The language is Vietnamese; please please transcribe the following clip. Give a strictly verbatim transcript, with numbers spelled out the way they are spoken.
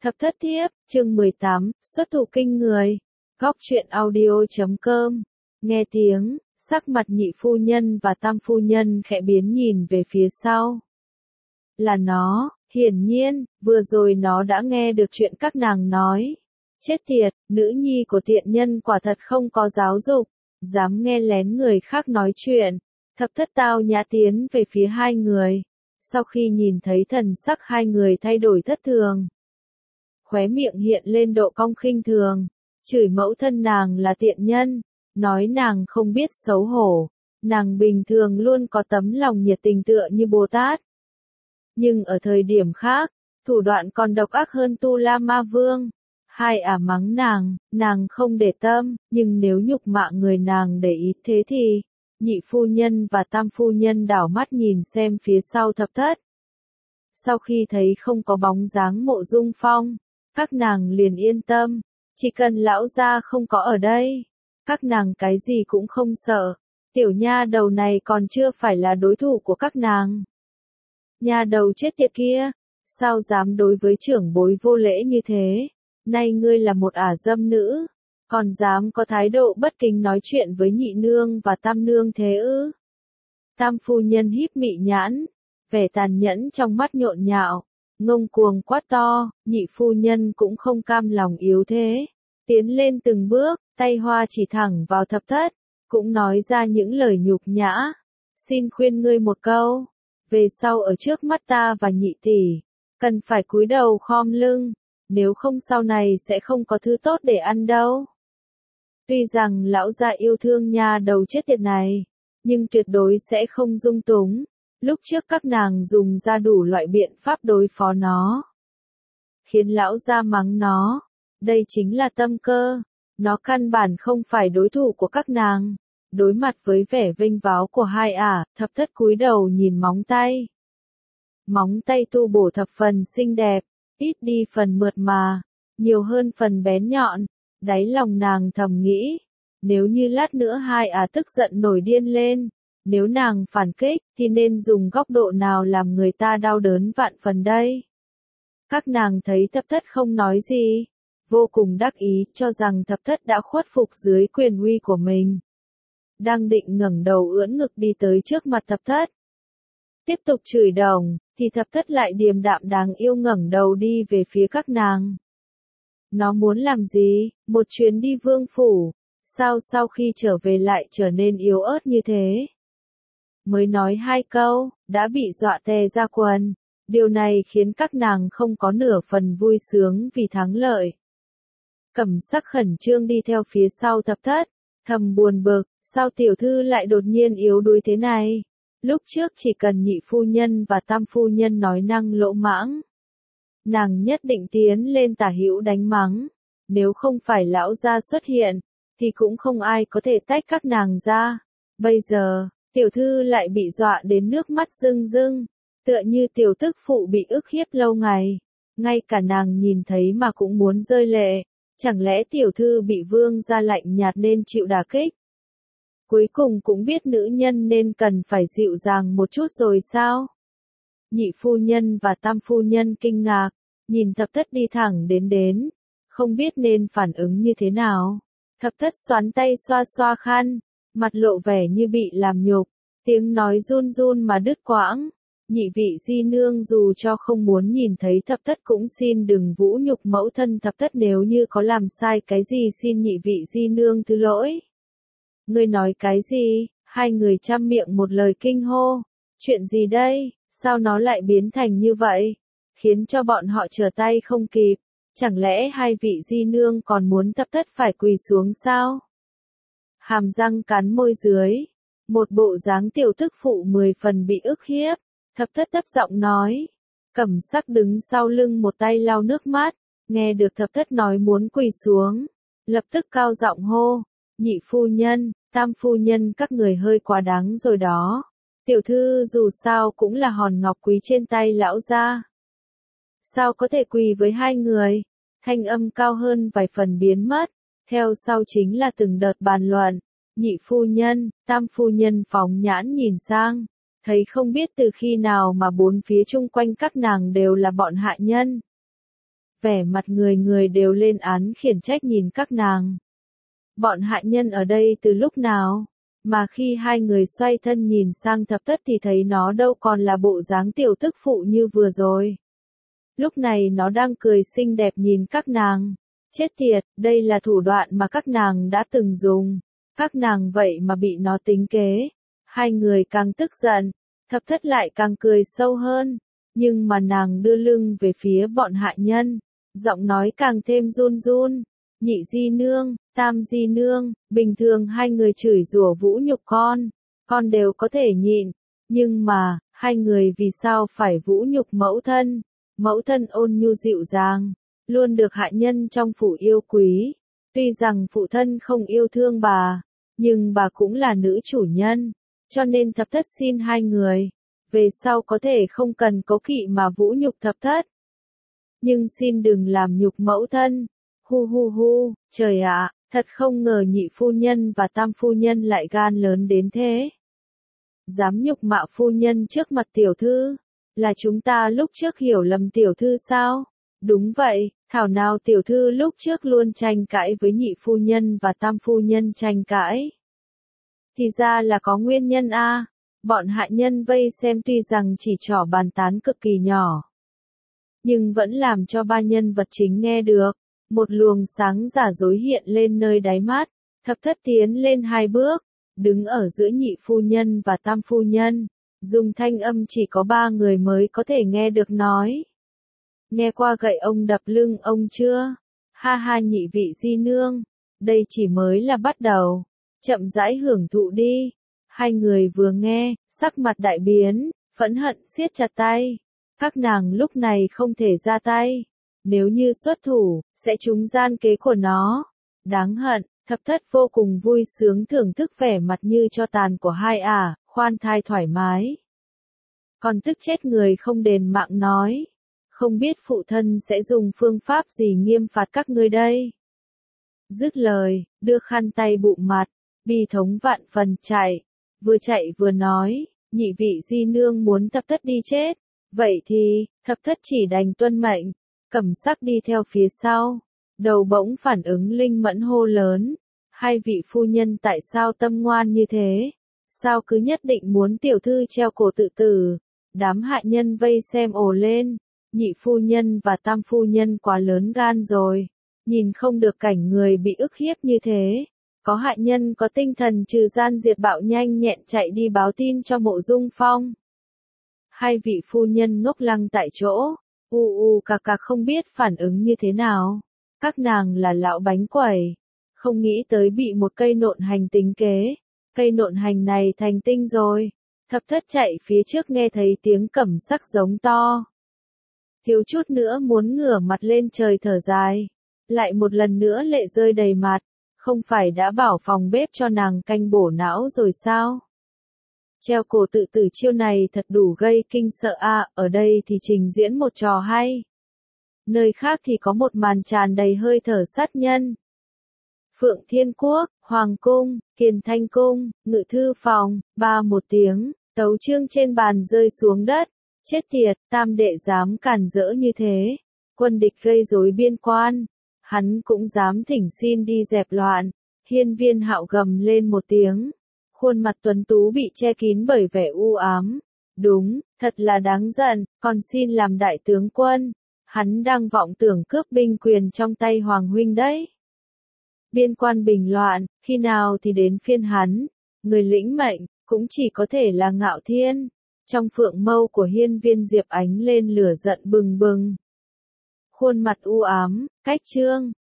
Thập thất thiếp, chương mười tám, xuất thủ kinh người. Góc truyện audio chấm com. Nghe tiếng, sắc mặt nhị phu nhân và tam phu nhân khẽ biến nhìn về phía sau. Là nó, hiển nhiên, vừa rồi nó đã nghe được chuyện các nàng nói. Chết tiệt, nữ nhi của tiện nhân quả thật không có giáo dục, dám nghe lén người khác nói chuyện. Thập thất tao nhã tiến về phía hai người. Sau khi nhìn thấy thần sắc hai người thay đổi thất thường, khóe miệng hiện lên độ cong khinh thường, chửi mẫu thân nàng là tiện nhân, nói nàng không biết xấu hổ, nàng bình thường luôn có tấm lòng nhiệt tình tựa như Bồ Tát. Nhưng ở thời điểm khác, thủ đoạn còn độc ác hơn Tu La Ma Vương. Hai ả mắng nàng, nàng không để tâm, nhưng nếu nhục mạ người nàng để ý thế thì, nhị phu nhân và tam phu nhân đảo mắt nhìn xem phía sau thập thất. Sau khi thấy không có bóng dáng Mộ Dung Phong, các nàng liền yên tâm, chỉ cần lão gia không có ở đây, các nàng cái gì cũng không sợ, tiểu nha đầu này còn chưa phải là đối thủ của các nàng. Nha đầu chết tiệt kia, sao dám đối với trưởng bối vô lễ như thế, nay ngươi là một ả dâm nữ, còn dám có thái độ bất kính nói chuyện với nhị nương và tam nương thế ư? Tam phu nhân híp mị nhãn, vẻ tàn nhẫn trong mắt nhộn nhạo, ngông cuồng quát to, nhị phu nhân cũng không cam lòng yếu thế, tiến lên từng bước, tay hoa chỉ thẳng vào thập thất, cũng nói ra những lời nhục nhã. Xin khuyên ngươi một câu, về sau ở trước mắt ta và nhị tỷ, cần phải cúi đầu khom lưng, nếu không sau này sẽ không có thứ tốt để ăn đâu. Tuy rằng lão gia yêu thương nha đầu chết tiệt này, nhưng tuyệt đối sẽ không dung túng. Lúc trước các nàng dùng ra đủ loại biện pháp đối phó nó, khiến lão gia mắng nó. Đây chính là tâm cơ, nó căn bản không phải đối thủ của các nàng. Đối mặt với vẻ vênh váo của hai ả, thập thất cúi đầu nhìn móng tay. Móng tay tu bổ thập phần xinh đẹp, ít đi phần mượt mà, nhiều hơn phần bén nhọn. Đáy lòng nàng thầm nghĩ, nếu như lát nữa hai ả tức giận nổi điên lên, nếu nàng phản kích, thì nên dùng góc độ nào làm người ta đau đớn vạn phần đây? Các nàng thấy thập thất không nói gì, vô cùng đắc ý, cho rằng thập thất đã khuất phục dưới quyền uy của mình. Đang định ngẩng đầu ưỡn ngực đi tới trước mặt thập thất, tiếp tục chửi đồng, thì thập thất lại điềm đạm đáng yêu ngẩng đầu đi về phía các nàng. Nó muốn làm gì? Một chuyến đi vương phủ, sao sau khi trở về lại trở nên yếu ớt như thế? Mới nói hai câu, đã bị dọa tè ra quần. Điều này khiến các nàng không có nửa phần vui sướng vì thắng lợi. Cẩm Sắc khẩn trương đi theo phía sau thập thất, thầm buồn bực, sao tiểu thư lại đột nhiên yếu đuối thế này? Lúc trước chỉ cần nhị phu nhân và tam phu nhân nói năng lỗ mãng, nàng nhất định tiến lên tả hữu đánh mắng. Nếu không phải lão gia xuất hiện, thì cũng không ai có thể tách các nàng ra. Bây giờ, tiểu thư lại bị dọa đến nước mắt rưng rưng, tựa như tiểu tức phụ bị ức hiếp lâu ngày. Ngay cả nàng nhìn thấy mà cũng muốn rơi lệ. Chẳng lẽ tiểu thư bị vương gia lạnh nhạt nên chịu đả kích? Cuối cùng cũng biết nữ nhân nên cần phải dịu dàng một chút rồi sao? Nhị phu nhân và tam phu nhân kinh ngạc, nhìn thập thất đi thẳng đến đến, không biết nên phản ứng như thế nào. Thập thất xoắn tay xoa xoa khăn, mặt lộ vẻ như bị làm nhục, tiếng nói run run mà đứt quãng. Nhị vị di nương dù cho không muốn nhìn thấy thập thất cũng xin đừng vũ nhục mẫu thân thập thất, nếu như có làm sai cái gì xin nhị vị di nương thứ lỗi. Ngươi nói cái gì? Hai người chăm miệng một lời kinh hô. Chuyện gì đây? Sao nó lại biến thành như vậy? Khiến cho bọn họ trở tay không kịp. Chẳng lẽ hai vị di nương còn muốn thập thất phải quỳ xuống sao? Hàm răng cắn môi dưới, một bộ dáng tiểu tức phụ mười phần bị ức hiếp. Thập thất thấp giọng nói. Cẩm Sắc đứng sau lưng một tay lau nước mắt, nghe được thập thất nói muốn quỳ xuống, lập tức cao giọng hô, nhị phu nhân, tam phu nhân các người hơi quá đáng rồi đó. Tiểu thư dù sao cũng là hòn ngọc quý trên tay lão gia. Sao có thể quỳ với hai người? Thanh âm cao hơn vài phần biến mất, theo sau chính là từng đợt bàn luận. Nhị phu nhân, tam phu nhân phóng nhãn nhìn sang, thấy không biết từ khi nào mà bốn phía chung quanh các nàng đều là bọn hạ nhân. vẻ mặt người người đều lên án khiển trách nhìn các nàng. Bọn hạ nhân ở đây từ lúc nào? Mà khi hai người xoay thân nhìn sang thập thất thì thấy nó đâu còn là bộ dáng tiểu tức phụ như vừa rồi. Lúc này nó đang cười xinh đẹp nhìn các nàng. Chết tiệt, đây là thủ đoạn mà các nàng đã từng dùng. Các nàng vậy mà bị nó tính kế. Hai người càng tức giận, thập thất lại càng cười sâu hơn. Nhưng mà nàng đưa lưng về phía bọn hạ nhân, giọng nói càng thêm run run. Nhị di nương, tam di nương, bình thường hai người chửi rủa vũ nhục con, con đều có thể nhịn. Nhưng mà, hai người vì sao phải vũ nhục mẫu thân? Mẫu thân ôn nhu dịu dàng, luôn được hạ nhân trong phủ yêu quý. Tuy rằng phụ thân không yêu thương bà, nhưng bà cũng là nữ chủ nhân, cho nên thập thất xin hai người, về sau có thể không cần cố kỵ mà vũ nhục thập thất. Nhưng xin đừng làm nhục mẫu thân. Hu hu hu, trời ạ, thật không ngờ nhị phu nhân và tam phu nhân lại gan lớn đến thế. Dám nhục mạ phu nhân trước mặt tiểu thư, là chúng ta lúc trước hiểu lầm tiểu thư sao? Đúng vậy, thảo nào tiểu thư lúc trước luôn tranh cãi với nhị phu nhân và tam phu nhân tranh cãi. Thì ra là có nguyên nhân a. Bọn hạ nhân vây xem tuy rằng chỉ trỏ bàn tán cực kỳ nhỏ, nhưng vẫn làm cho ba nhân vật chính nghe được. Một luồng sáng giả dối hiện lên nơi đáy mắt, thập thất tiến lên hai bước, đứng ở giữa nhị phu nhân và tam phu nhân, dùng thanh âm chỉ có ba người mới có thể nghe được nói. Nghe qua gậy ông đập lưng ông chưa? Ha ha nhị vị di nương, đây chỉ mới là bắt đầu, chậm rãi hưởng thụ đi. Hai người vừa nghe, sắc mặt đại biến, phẫn hận siết chặt tay. Các nàng lúc này không thể ra tay. Nếu như xuất thủ, sẽ trúng gian kế của nó. Đáng hận, thập thất vô cùng vui sướng thưởng thức vẻ mặt như cho tàn của hai ả, khoan thai thoải mái. Còn tức chết người không đền mạng nói. Không biết phụ thân sẽ dùng phương pháp gì nghiêm phạt các ngươi đây. Dứt lời, đưa khăn tay bụm mặt, bi thống vạn phần chạy. Vừa chạy vừa nói, nhị vị di nương muốn thập thất đi chết. Vậy thì, thập thất chỉ đành tuân mệnh. Cẩm sắc đi theo phía sau, đầu bỗng phản ứng linh mẫn hô lớn. Hai vị phu nhân tại sao tâm ngoan như thế? Sao cứ nhất định muốn tiểu thư treo cổ tự tử? Đám hạ nhân vây xem ồ lên. Nhị phu nhân và tam phu nhân quá lớn gan rồi. Nhìn không được cảnh người bị ức hiếp như thế. Có hạ nhân có tinh thần trừ gian diệt bạo nhanh nhẹn chạy đi báo tin cho Mộ Dung Phong. Hai vị phu nhân ngốc lăng tại chỗ. U u cà cà không biết phản ứng như thế nào. Các nàng là lão bánh quẩy. Không nghĩ tới bị một cây nộn hành tính kế. Cây nộn hành này thành tinh rồi. Thập thất chạy phía trước nghe thấy tiếng cẩm sắc giống to. Thiếu chút nữa muốn ngửa mặt lên trời thở dài. Lại một lần nữa lệ rơi đầy mặt. Không phải đã bảo phòng bếp cho nàng canh bổ não rồi sao? Treo cổ tự tử chiêu này thật đủ gây kinh sợ a. À, ở đây thì trình diễn một trò hay. Nơi khác thì có một màn tràn đầy hơi thở sát nhân. Phượng Thiên Quốc, Hoàng Cung, Kiền Thanh Cung, Ngự Thư Phòng, ba một tiếng, tấu chương trên bàn rơi xuống đất. Chết tiệt, tam đệ dám cản rỡ như thế. Quân địch gây rối biên quan. Hắn cũng dám thỉnh xin đi dẹp loạn. Hiên Viên Hạo gầm lên một tiếng. Khuôn mặt tuấn tú bị che kín bởi vẻ u ám. Đúng, thật là đáng giận, còn xin làm đại tướng quân. Hắn đang vọng tưởng cướp binh quyền trong tay Hoàng huynh đấy. Biên quan bình loạn, khi nào thì đến phiên hắn. Người lĩnh mệnh, cũng chỉ có thể là Ngạo Thiên. Trong phượng mâu của Hiên Viên Diệp ánh lên lửa giận bừng bừng. Khuôn mặt u ám, cách trương,